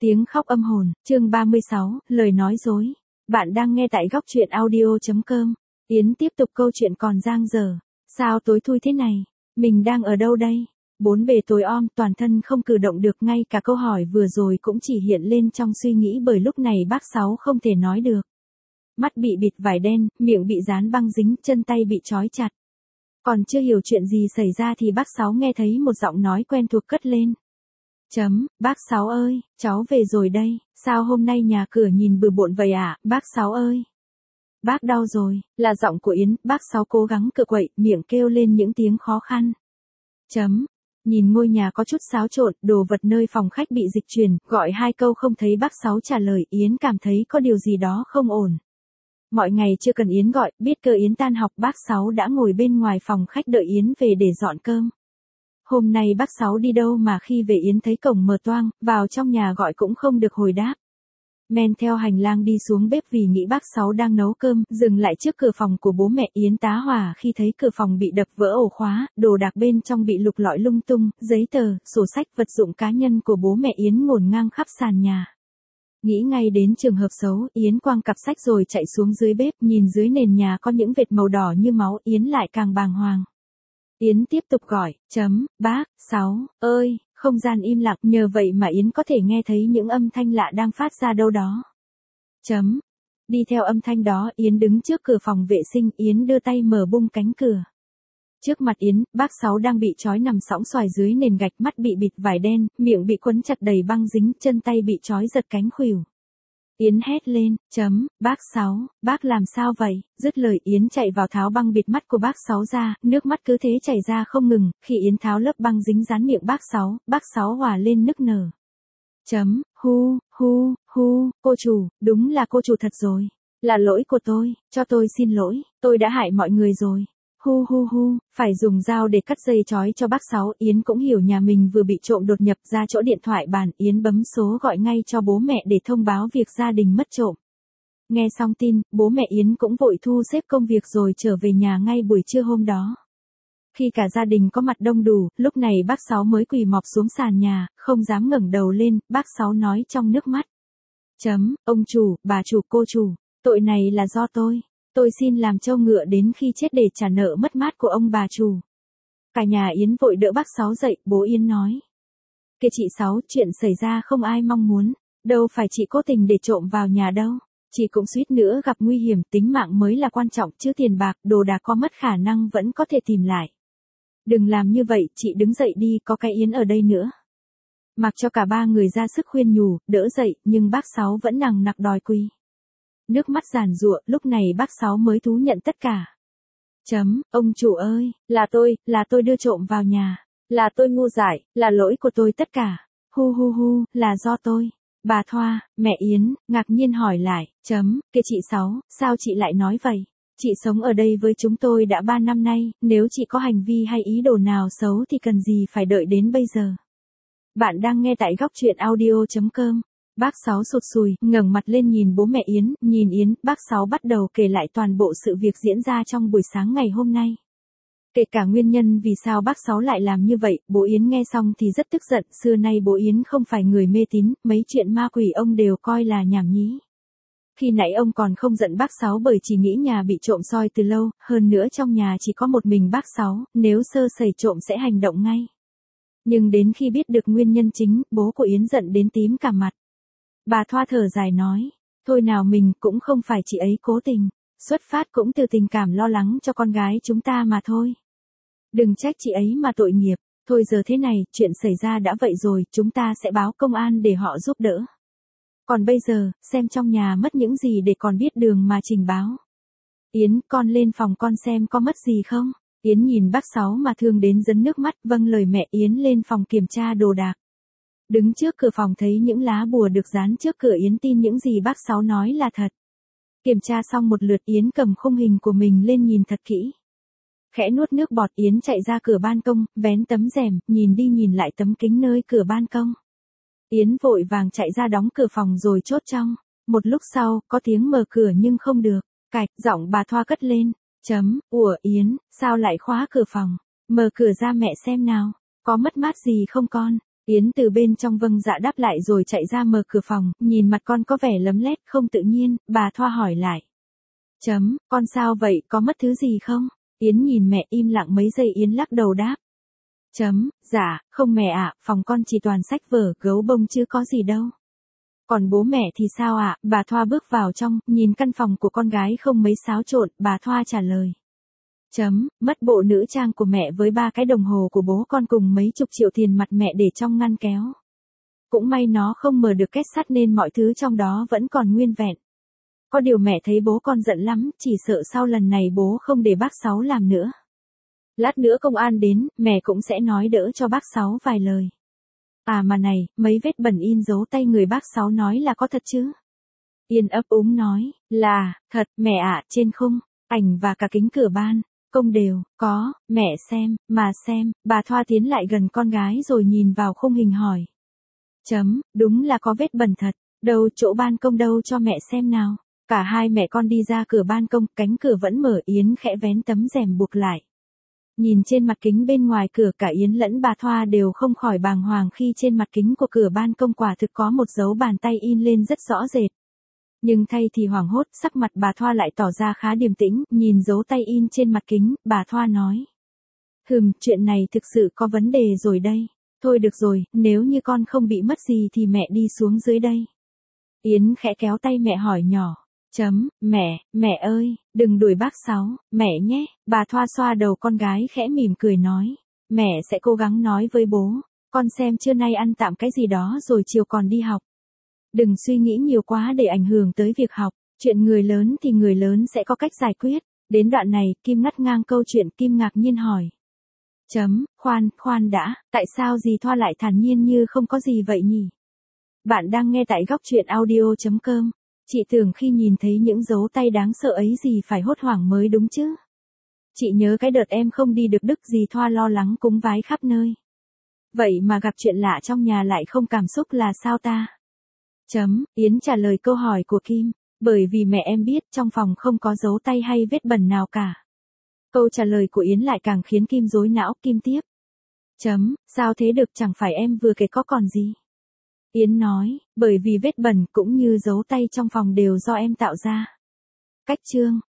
Tiếng khóc âm hồn, chương 36, lời nói dối. Bạn đang nghe tại góc truyện audio.com. Yến tiếp tục câu chuyện còn dang dở. Sao tối thui thế này? Mình đang ở đâu đây? Bốn bề tối om, toàn thân không cử động được, ngay cả câu hỏi vừa rồi cũng chỉ hiện lên trong suy nghĩ bởi lúc này bác Sáu không thể nói được. Mắt bị bịt vải đen, miệng bị dán băng dính, chân tay bị trói chặt. Còn chưa hiểu chuyện gì xảy ra thì bác Sáu nghe thấy một giọng nói quen thuộc cất lên. Bác Sáu ơi, cháu về rồi đây, sao hôm nay nhà cửa nhìn bừa bộn vậy ạ, bác Sáu ơi? Bác đau rồi, là giọng của Yến, bác Sáu cố gắng cựa quậy, miệng kêu lên những tiếng khó khăn. Nhìn ngôi nhà có chút xáo trộn, đồ vật nơi phòng khách bị dịch chuyển, gọi hai câu không thấy bác Sáu trả lời, Yến cảm thấy có điều gì đó không ổn. Mọi ngày chưa cần Yến gọi, biết cơ Yến tan học bác Sáu đã ngồi bên ngoài phòng khách đợi Yến về để dọn cơm. Hôm nay bác Sáu đi đâu mà khi về Yến thấy cổng mở toang, vào trong nhà gọi cũng không được hồi đáp. Men theo hành lang đi xuống bếp vì nghĩ bác Sáu đang nấu cơm, dừng lại trước cửa phòng của bố mẹ Yến tá hỏa khi thấy cửa phòng bị đập vỡ ổ khóa, đồ đạc bên trong bị lục lọi lung tung, giấy tờ, sổ sách, vật dụng cá nhân của bố mẹ Yến ngổn ngang khắp sàn nhà. Nghĩ ngay đến trường hợp xấu, Yến quăng cặp sách rồi chạy xuống dưới bếp, nhìn dưới nền nhà có những vệt màu đỏ như máu, Yến lại càng bàng hoàng. Yến tiếp tục gọi, bác Sáu ơi, không gian im lặng, nhờ vậy mà Yến có thể nghe thấy những âm thanh lạ đang phát ra đâu đó. Đi theo âm thanh đó, Yến đứng trước cửa phòng vệ sinh, Yến đưa tay mở bung cánh cửa. Trước mặt Yến, bác Sáu đang bị trói nằm sõng xoài dưới nền gạch, mắt bị bịt vải đen, miệng bị quấn chặt đầy băng dính, chân tay bị trói giật cánh khuỷu. Yến hét lên, bác Sáu, bác làm sao vậy? Dứt lời Yến chạy vào tháo băng bịt mắt của bác Sáu ra, nước mắt cứ thế chảy ra không ngừng, khi Yến tháo lớp băng dính dán miệng bác Sáu hòa lên nức nở. Cô chủ, đúng là cô chủ thật rồi. Là lỗi của tôi, cho tôi xin lỗi, tôi đã hại mọi người rồi. Phải dùng dao để cắt dây trói cho bác Sáu. Yến cũng hiểu nhà mình vừa bị trộm đột nhập, ra chỗ điện thoại bàn, Yến bấm số gọi ngay cho bố mẹ để thông báo việc gia đình mất trộm. Nghe xong tin, bố mẹ Yến cũng vội thu xếp công việc rồi trở về nhà ngay buổi trưa hôm đó. Khi cả gia đình có mặt đông đủ, lúc này bác Sáu mới quỳ mọp xuống sàn nhà, không dám ngẩng đầu lên, bác Sáu nói trong nước mắt. Ông chủ, bà chủ, cô chủ, tội này là do tôi. Tôi xin làm trâu ngựa đến khi chết để trả nợ mất mát của ông bà chủ. Cả nhà Yến vội đỡ bác Sáu dậy, bố Yến nói. Kìa chị Sáu, chuyện xảy ra không ai mong muốn. Đâu phải chị cố tình để trộm vào nhà đâu. Chị cũng suýt nữa gặp nguy hiểm, tính mạng mới là quan trọng chứ tiền bạc, đồ đạc có mất khả năng vẫn có thể tìm lại. Đừng làm như vậy, chị đứng dậy đi, có cái Yến ở đây nữa. Mặc cho cả ba người ra sức khuyên nhủ, đỡ dậy, nhưng bác Sáu vẫn nằng nặc đòi quỳ. Nước mắt giàn giụa, lúc này bác Sáu mới thú nhận tất cả. Ông chủ ơi, là tôi đưa trộm vào nhà. Là tôi ngu dại, là lỗi của tôi tất cả. Là do tôi. Bà Thoa, mẹ Yến, ngạc nhiên hỏi lại, kìa chị Sáu, sao chị lại nói vậy? Chị sống ở đây với chúng tôi đã 3 năm nay, nếu chị có hành vi hay ý đồ nào xấu thì cần gì phải đợi đến bây giờ? Bạn đang nghe tại góc truyện audio.com. Bác Sáu sụt sùi, ngẩng mặt lên nhìn bố mẹ Yến, nhìn Yến, bác Sáu bắt đầu kể lại toàn bộ sự việc diễn ra trong buổi sáng ngày hôm nay. Kể cả nguyên nhân vì sao bác Sáu lại làm như vậy, bố Yến nghe xong thì rất tức giận, xưa nay bố Yến không phải người mê tín, mấy chuyện ma quỷ ông đều coi là nhảm nhí. Khi nãy ông còn không giận bác Sáu bởi chỉ nghĩ nhà bị trộm soi từ lâu, hơn nữa trong nhà chỉ có một mình bác Sáu, nếu sơ sẩy trộm sẽ hành động ngay. Nhưng đến khi biết được nguyên nhân chính, bố của Yến giận đến tím cả mặt. Bà Thoa thở dài nói, thôi nào mình cũng không phải chị ấy cố tình, xuất phát cũng từ tình cảm lo lắng cho con gái chúng ta mà thôi. Đừng trách chị ấy mà tội nghiệp, thôi giờ thế này, chuyện xảy ra đã vậy rồi, chúng ta sẽ báo công an để họ giúp đỡ. Còn bây giờ, xem trong nhà mất những gì để còn biết đường mà trình báo. Yến, con lên phòng con xem có mất gì không? Yến nhìn bác Sáu mà thương đến rấn nước mắt, vâng lời mẹ. Yến lên phòng kiểm tra đồ đạc. Đứng trước cửa phòng thấy những lá bùa được dán trước cửa, Yến tin những gì bác Sáu nói là thật. Kiểm tra xong một lượt, Yến cầm khung hình của mình lên nhìn thật kỹ. Khẽ nuốt nước bọt, Yến chạy ra cửa ban công, vén tấm rèm, nhìn đi nhìn lại tấm kính nơi cửa ban công. Yến vội vàng chạy ra đóng cửa phòng rồi chốt trong. Một lúc sau, có tiếng mở cửa nhưng không được. Cạch, giọng bà Thoa cất lên. Ủa Yến, sao lại khóa cửa phòng? Mở cửa ra mẹ xem nào. Có mất mát gì không con? Yến từ bên trong vâng dạ đáp lại rồi chạy ra mở cửa phòng, nhìn mặt con có vẻ lấm lét không tự nhiên, bà Thoa hỏi lại. Con sao vậy, có mất thứ gì không? Yến nhìn mẹ im lặng mấy giây Yến lắc đầu đáp. Dạ, không mẹ ạ, phòng con chỉ toàn sách vở, gấu bông chứ có gì đâu. Còn bố mẹ thì sao ạ? Bà Thoa bước vào trong, nhìn căn phòng của con gái không mấy xáo trộn, bà Thoa trả lời. Mất bộ nữ trang của mẹ với 3 cái đồng hồ của bố con cùng mấy chục triệu tiền mặt mẹ để trong ngăn kéo. Cũng may nó không mở được két sắt nên mọi thứ trong đó vẫn còn nguyên vẹn. Có điều mẹ thấy bố con giận lắm, chỉ sợ sau lần này bố không để bác Sáu làm nữa. Lát nữa công an đến, mẹ cũng sẽ nói đỡ cho bác Sáu vài lời. À mà này, mấy vết bẩn in dấu tay người bác Sáu nói là có thật chứ? Yên ấp úng nói, là, thật, mẹ ạ, trên khung, ảnh và cả kính cửa ban, công đều, có, mẹ xem, bà Thoa tiến lại gần con gái rồi nhìn vào khung hình hỏi. Đúng là có vết bẩn thật, đâu chỗ ban công đâu cho mẹ xem nào. Cả hai mẹ con đi ra cửa ban công, cánh cửa vẫn mở Yến khẽ vén tấm rèm buộc lại. Nhìn trên mặt kính bên ngoài cửa cả Yến lẫn bà Thoa đều không khỏi bàng hoàng khi trên mặt kính của cửa ban công quả thực có một dấu bàn tay in lên rất rõ rệt. Nhưng thay thì hoảng hốt, sắc mặt bà Thoa lại tỏ ra khá điềm tĩnh, nhìn dấu tay in trên mặt kính, bà Thoa nói. Chuyện này thực sự có vấn đề rồi đây. Thôi được rồi, nếu như con không bị mất gì thì mẹ đi xuống dưới đây. Yến khẽ kéo tay mẹ hỏi nhỏ. Mẹ ơi, đừng đuổi bác Sáu, mẹ nhé. Bà Thoa xoa đầu con gái khẽ mỉm cười nói. Mẹ sẽ cố gắng nói với bố, con xem trưa nay ăn tạm cái gì đó rồi chiều còn đi học. Đừng suy nghĩ nhiều quá để ảnh hưởng tới việc học, chuyện người lớn thì người lớn sẽ có cách giải quyết. Đến đoạn này, Kim ngắt ngang câu chuyện, Kim ngạc nhiên hỏi. Khoan đã, tại sao dì Thoa lại thản nhiên như không có gì vậy nhỉ? Bạn đang nghe tại góc truyện audio.com. Chị tưởng khi nhìn thấy những dấu tay đáng sợ ấy dì phải hốt hoảng mới đúng chứ. Chị nhớ cái đợt em không đi được Đức dì Thoa lo lắng cúng vái khắp nơi. Vậy mà gặp chuyện lạ trong nhà lại không cảm xúc là sao ta? Yến trả lời câu hỏi của Kim. Bởi vì mẹ em biết trong phòng không có dấu tay hay vết bẩn nào cả. Câu trả lời của Yến lại càng khiến Kim rối não. Kim tiếp. Sao thế được, chẳng phải em vừa kể có còn gì? Yến nói, bởi vì vết bẩn cũng như dấu tay trong phòng đều do em tạo ra. Cách chương